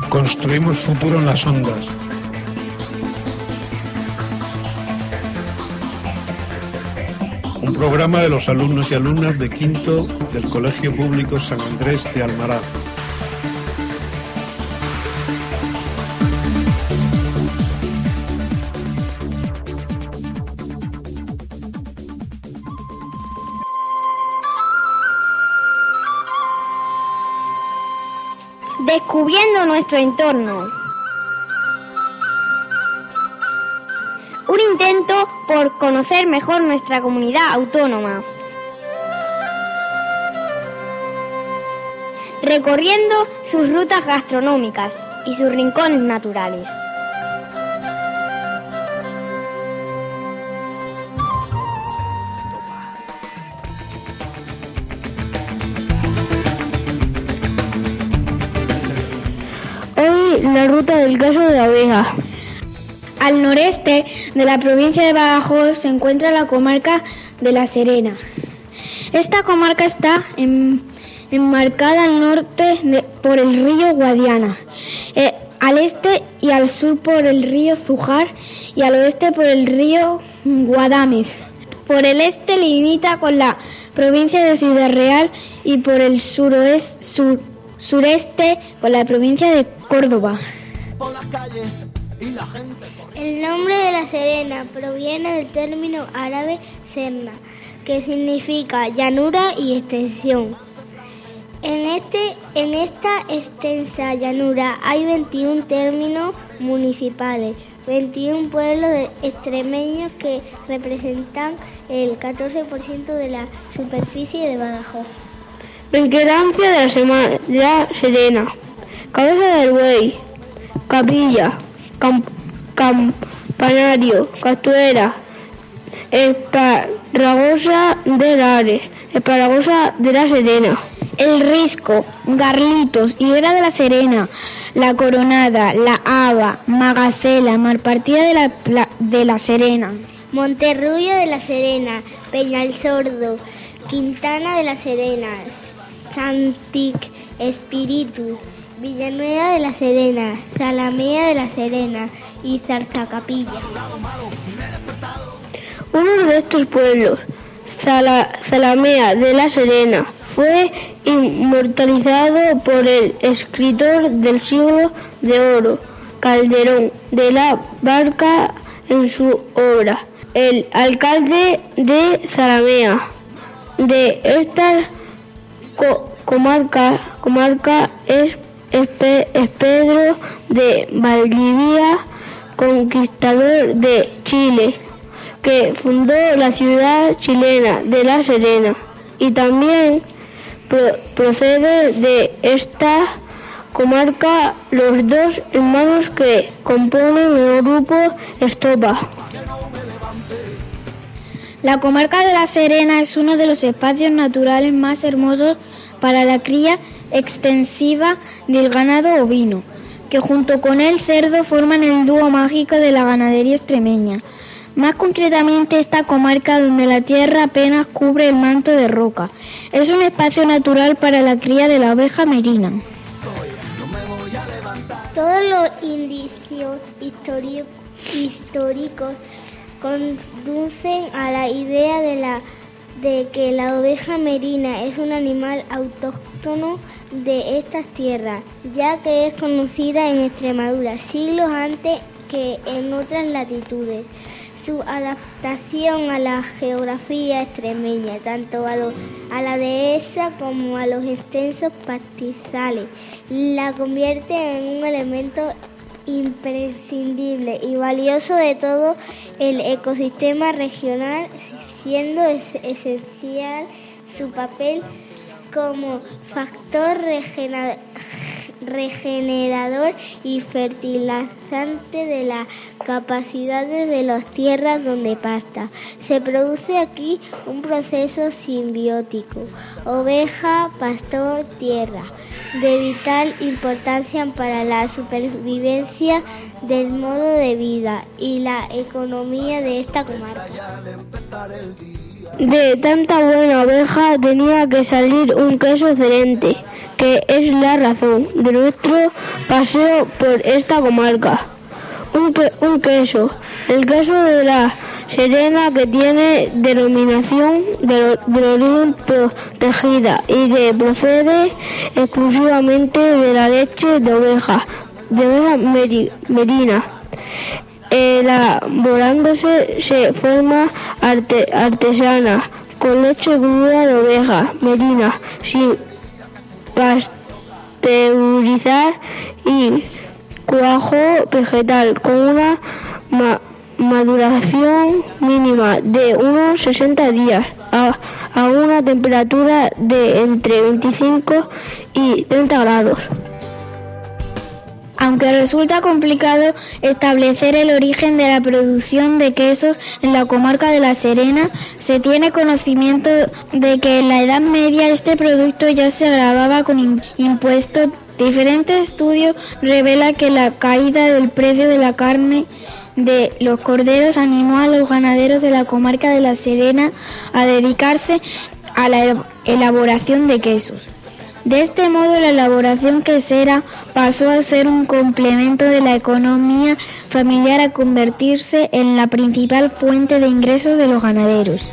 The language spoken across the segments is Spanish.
Construimos futuro en las ondas. Un programa de los alumnos y alumnas de quinto del Colegio Público San Andrés de Almaraz. Descubriendo nuestro entorno. Un intento por conocer mejor nuestra comunidad autónoma. Recorriendo sus rutas gastronómicas y sus rincones naturales. La ruta del queso de abeja. Al noreste de la provincia de Badajoz se encuentra la comarca de La Serena. Esta comarca está enmarcada al norte por el río Guadiana, al este y al sur por el río Zújar y al oeste por el río Guadamez. Por el este limita con la provincia de Ciudad Real y por el sureste con la provincia de Córdoba. El nombre de La Serena proviene del término árabe serna, que significa llanura y extensión. En esta extensa llanura hay 21 términos municipales, 21 pueblos extremeños que representan el 14% de la superficie de Badajoz. Vigilancia de La Serena, Cabeza del Buey, Capilla, Campanario, Castuera, Esparragosa de La Serena, El Risco, Garlitos, Higuera de La Serena, La Coronada, La Haba, Magacela, Malpartida de La Serena, Monterrubio de La Serena, Peñalsordo, Quintana de La Serena, Santic Espíritu, Villanueva de La Serena, Zalamea de La Serena y Zarzacapilla. Uno de estos pueblos, Zalamea de La Serena, fue inmortalizado por el escritor del Siglo de Oro, Calderón de la Barca, en su obra El alcalde de Zalamea. De esta comarca es Pedro de Valdivia, conquistador de Chile, que fundó la ciudad chilena de La Serena, y también procede de esta comarca los dos hermanos que componen el grupo Estopa. La comarca de La Serena es uno de los espacios naturales más hermosos para la cría extensiva del ganado ovino, que junto con el cerdo forman el dúo mágico de la ganadería extremeña. Más concretamente, esta comarca, donde la tierra apenas cubre el manto de roca, es un espacio natural para la cría de la oveja merina. Todos los indicios históricos conducen a la idea de que la oveja merina es un animal autóctono de estas tierras, ya que es conocida en Extremadura siglos antes que en otras latitudes. Su adaptación a la geografía extremeña, tanto a la dehesa como a los extensos pastizales, la convierte en un elemento imprescindible y valioso de todo el ecosistema regional, siendo esencial su papel como factor regenerador y fertilizante de las capacidades de las tierras donde pasta. Se produce aquí un proceso simbiótico, oveja, pastor, tierra, de vital importancia para la supervivencia del modo de vida y la economía de esta comarca. De tanta buena oveja tenía que salir un queso excelente, que es la razón de nuestro paseo por esta comarca. Un queso, el queso de la Serena, que tiene denominación de origen protegida y que procede exclusivamente de la leche de oveja merina, elaborándose de forma artesana con leche cruda de oveja merina sin pasteurizar y cuajo vegetal con una maduración mínima de unos 60 días a una temperatura de entre 25 y 30 grados. Aunque resulta complicado establecer el origen de la producción de quesos en la comarca de La Serena, se tiene conocimiento de que en la Edad Media este producto ya se grababa con impuestos. Diferentes estudios revelan que la caída del precio de la carne de los corderos animó a los ganaderos de la comarca de La Serena a dedicarse a la elaboración de quesos. De este modo, la elaboración quesera pasó a ser un complemento de la economía familiar, a convertirse en la principal fuente de ingresos de los ganaderos.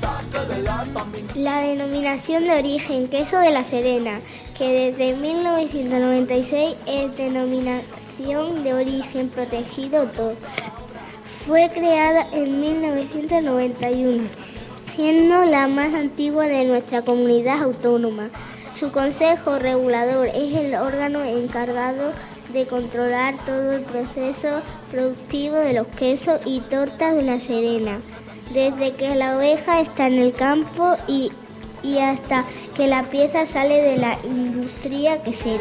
La denominación de origen queso de La Serena, que desde 1996 es denominación de origen protegido TOD, fue creada en 1991, siendo la más antigua de nuestra comunidad autónoma. Su consejo regulador es el órgano encargado de controlar todo el proceso productivo de los quesos y tortas de La Serena, desde que la oveja está en el campo y hasta que la pieza sale de la industria quesera.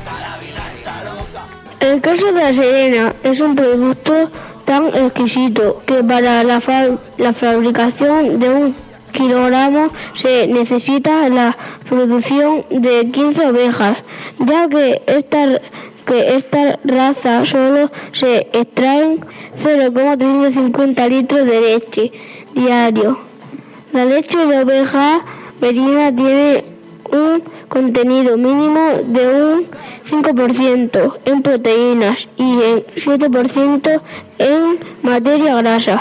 El queso de La Serena es un producto tan exquisito que para la fabricación de 1 kilogramo se necesita la producción de 15 ovejas, ya que esta raza solo se extraen 0,350 litros de leche diario. La leche de oveja merina tiene un contenido mínimo de un 5% en proteínas y en 7% en materia grasa.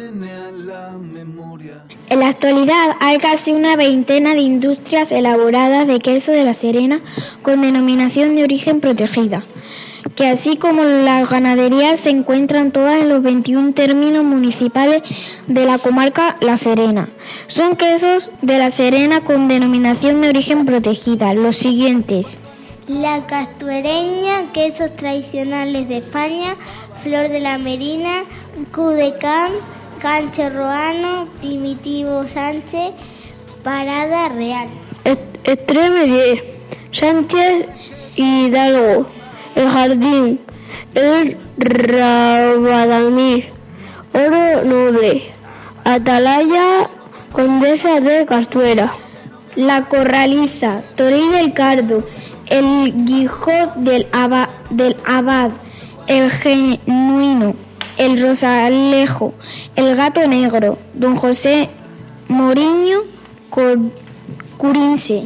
En la actualidad hay casi una veintena de industrias elaboradas de queso de La Serena con denominación de origen protegida, que así como las ganaderías se encuentran todas en los 21 términos municipales de la comarca La Serena. Son quesos de La Serena con denominación de origen protegida los siguientes: La Castuereña, quesos tradicionales de España, Flor de la Merina, Cudecam, Cancho Roano, Primitivo Sánchez, Parada Real. Extreme 10, Sánchez Hidalgo, El Jardín, El Rabadamir, Oro Noble, Atalaya, Condesa de Castuera, La Corraliza, Toril del Cardo, El Guijot del Abad, El Genuino, El Rosalejo, El Gato Negro, Don José Moriño, Curinse.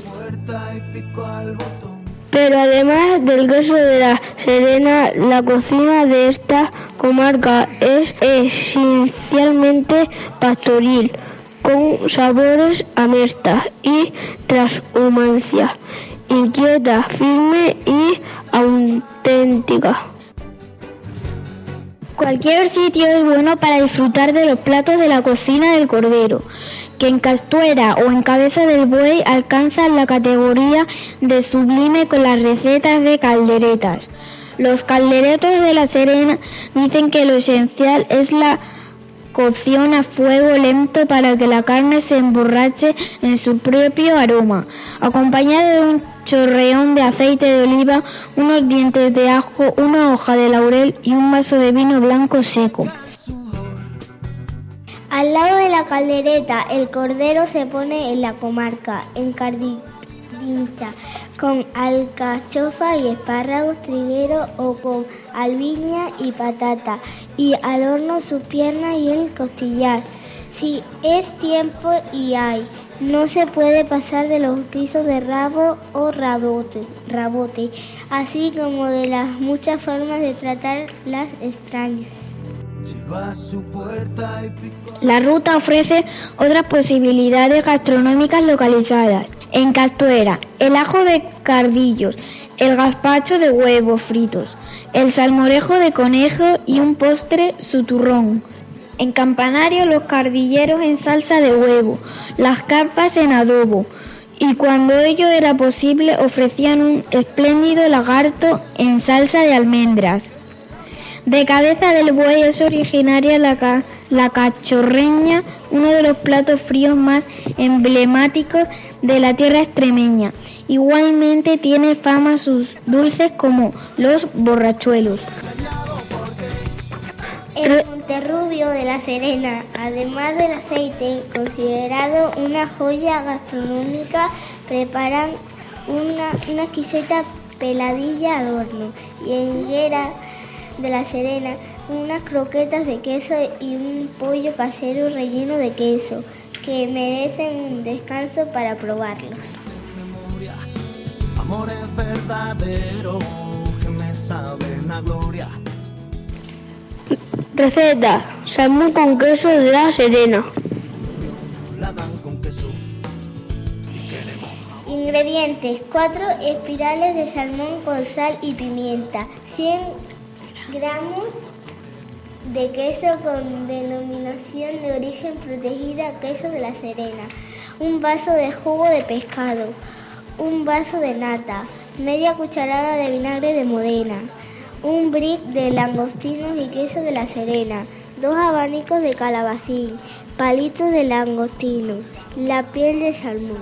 Pero además del queso de La Serena, la cocina de esta comarca es esencialmente pastoril, con sabores a mixtas y transhumancia, inquieta, firme y auténtica. Cualquier sitio es bueno para disfrutar de los platos de la cocina del cordero, que en Castuera o en Cabeza del Buey alcanzan la categoría de sublime con las recetas de calderetas. Los calderetos de La Serena dicen que lo esencial es la cocción a fuego lento para que la carne se emborrache en su propio aroma, acompañada de un chorreón de aceite de oliva, unos dientes de ajo, una hoja de laurel y un vaso de vino blanco seco. Al lado de la caldereta, el cordero se pone en la comarca, en cardincha, con alcachofa y espárragos trigueros o con albiña y patata, y al horno sus piernas y el costillar. Si es tiempo y hay No se puede pasar de los guisos de rabo o rabote, así como de las muchas formas de tratar las extrañas. La ruta ofrece otras posibilidades gastronómicas localizadas. En Castuera, el ajo de cardillos, el gazpacho de huevos fritos, el salmorejo de conejo y un postre, su turrón. En Campanario, los cardilleros en salsa de huevo, las carpas en adobo, y cuando ello era posible ofrecían un espléndido lagarto en salsa de almendras. De Cabeza del Buey es originaria la cachorreña, uno de los platos fríos más emblemáticos de la tierra extremeña. Igualmente tiene fama sus dulces como los borrachuelos. El Monterrubio de La Serena, además del aceite, considerado una joya gastronómica, preparan una exquisita peladilla al horno, y en Higuera de La Serena unas croquetas de queso y un pollo casero relleno de queso, que merecen un descanso para probarlos. Amores verdaderos que me saben a gloria. Receta: salmón con queso de La Serena. Ingredientes: 4 espirales de salmón con sal y pimienta, 100 gramos de queso con denominación de origen protegida, queso de La Serena, un vaso de jugo de pescado, un vaso de nata, media cucharada de vinagre de Modena, un brick de langostinos y queso de La Serena, 2 abanicos de calabacín, palitos de langostino, la piel de salmón.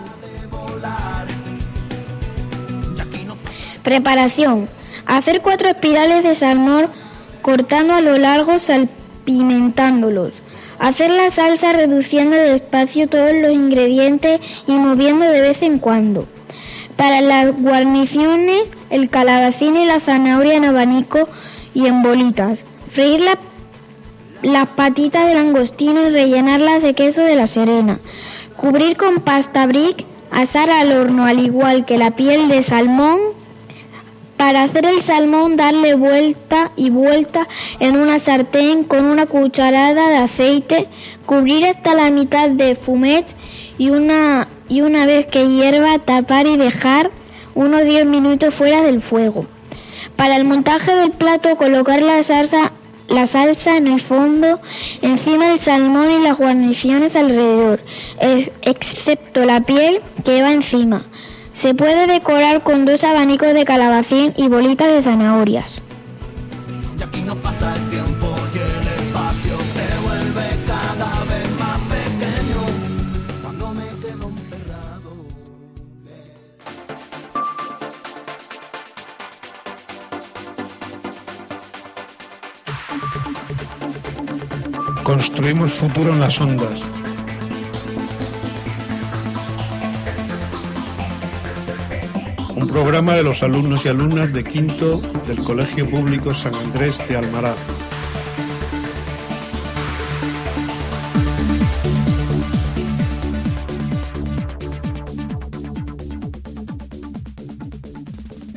Preparación: hacer 4 espirales de salmón cortando a lo largo, salpimentándolos. Hacer la salsa reduciendo despacio todos los ingredientes y moviendo de vez en cuando. Para las guarniciones, el calabacín y la zanahoria en abanico y en bolitas. Freír las patitas de langostino y rellenarlas de queso de La Serena. Cubrir con pasta brick, asar al horno al igual que la piel de salmón. Para hacer el salmón, darle vuelta y vuelta en una sartén con una cucharada de aceite, cubrir hasta la mitad de fumet y una vez que hierva, tapar y dejar unos 10 minutos fuera del fuego. Para el montaje del plato, colocar la salsa en el fondo, encima del salmón y las guarniciones alrededor, excepto la piel que va encima. Se puede decorar con 2 abanicos de calabacín y bolitas de zanahorias. Y aquí no pasa el tiempo y el espacio se vuelve cada vez más pequeño cuando me quedo encerrado. Construimos futuro en las ondas. Un programa de los alumnos y alumnas de quinto del Colegio Público San Andrés de Almaraz.